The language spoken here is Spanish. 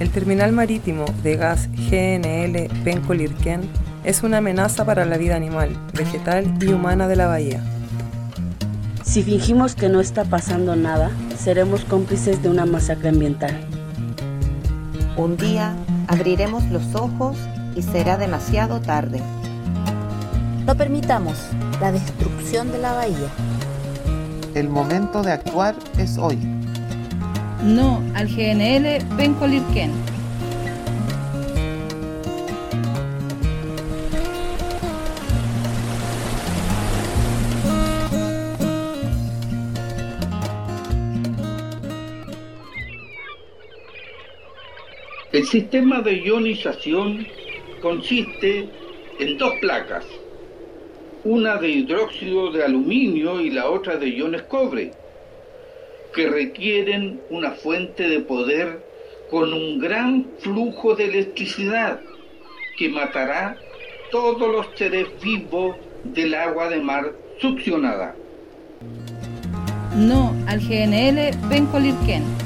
El terminal marítimo de gas GNL Penco-Lirquén es una amenaza para la vida animal, vegetal y humana de la bahía. Si fingimos que no está pasando nada, seremos cómplices de una masacre ambiental. Un día abriremos los ojos y será demasiado tarde. No permitamos la destrucción de la bahía. El momento de actuar es hoy. No al GNL Penco-Lirquén. El sistema de ionización consiste en dos placas, una de hidróxido de aluminio y la otra de iones cobre, que requieren una fuente de poder con un gran flujo de electricidad que matará todos los seres vivos del agua de mar succionada. No al GNL Penco-Lirquén.